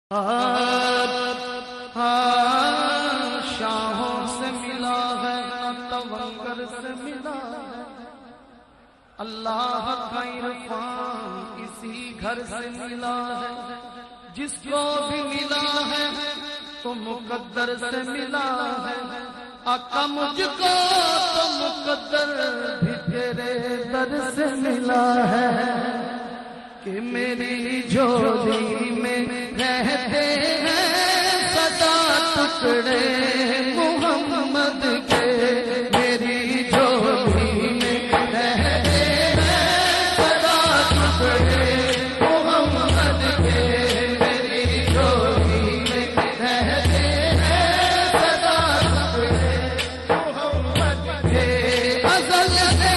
شاہوں سے ملا ہے توکل سے ملا ہے، اللہ کا عرفان اسی گھر سے ملا ہے، جس کو بھی ملا ہے تو مقدر سے ملا ہے، آقا مجھ کو تو مقدر بھی تیرے در سے ملا ہے، کہ میری جھولی میں رہتے ہیں سدا ٹکڑے محمد کے، میری جھولی میں رہتے ہیں سدا ٹکڑے محمد کے، میری جھولی میں رہتے ہیں سدا ٹکڑے محمد کے، ازل سے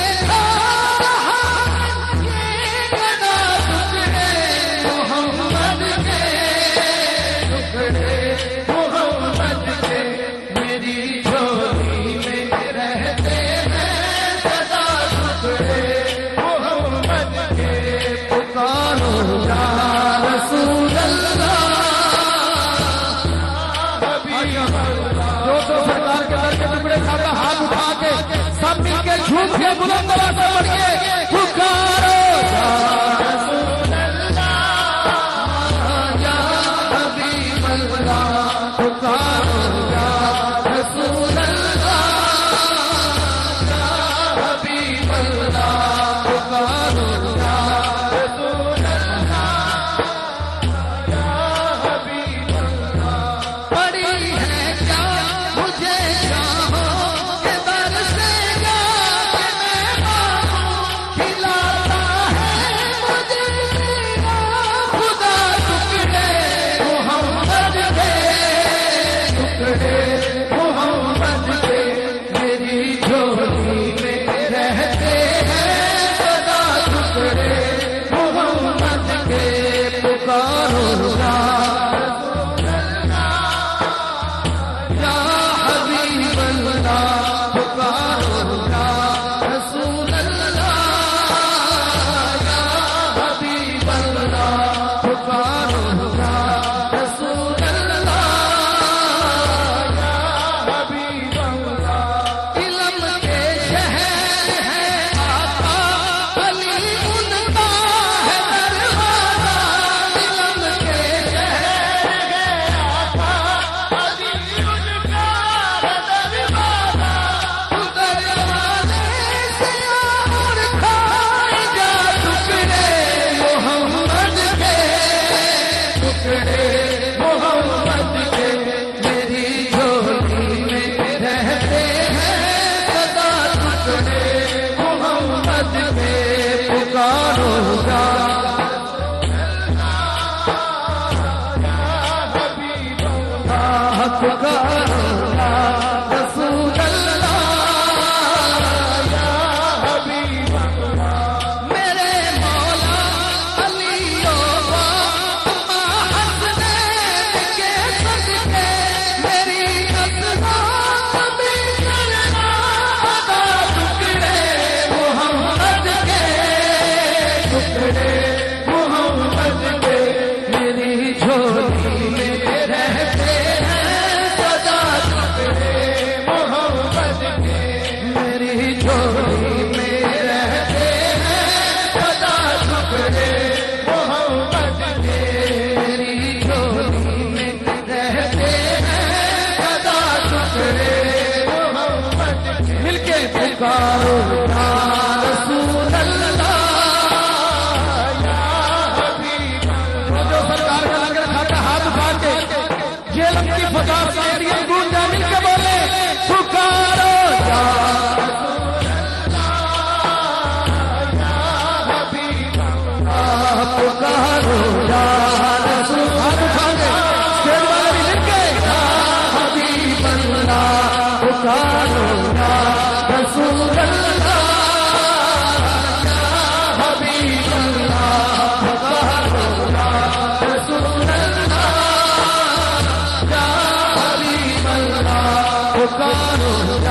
سب مل کے جھوٹ کے بلند آواز سے پڑھیے، پکارو یا رسول اللہ یا حبیب اللہ، پکارو یا رسول اللہ یا حبیب اللہ، پکارو یا رسول اللہ یا حبیب اللہ، پڑی ہے کیا مجھے پکارو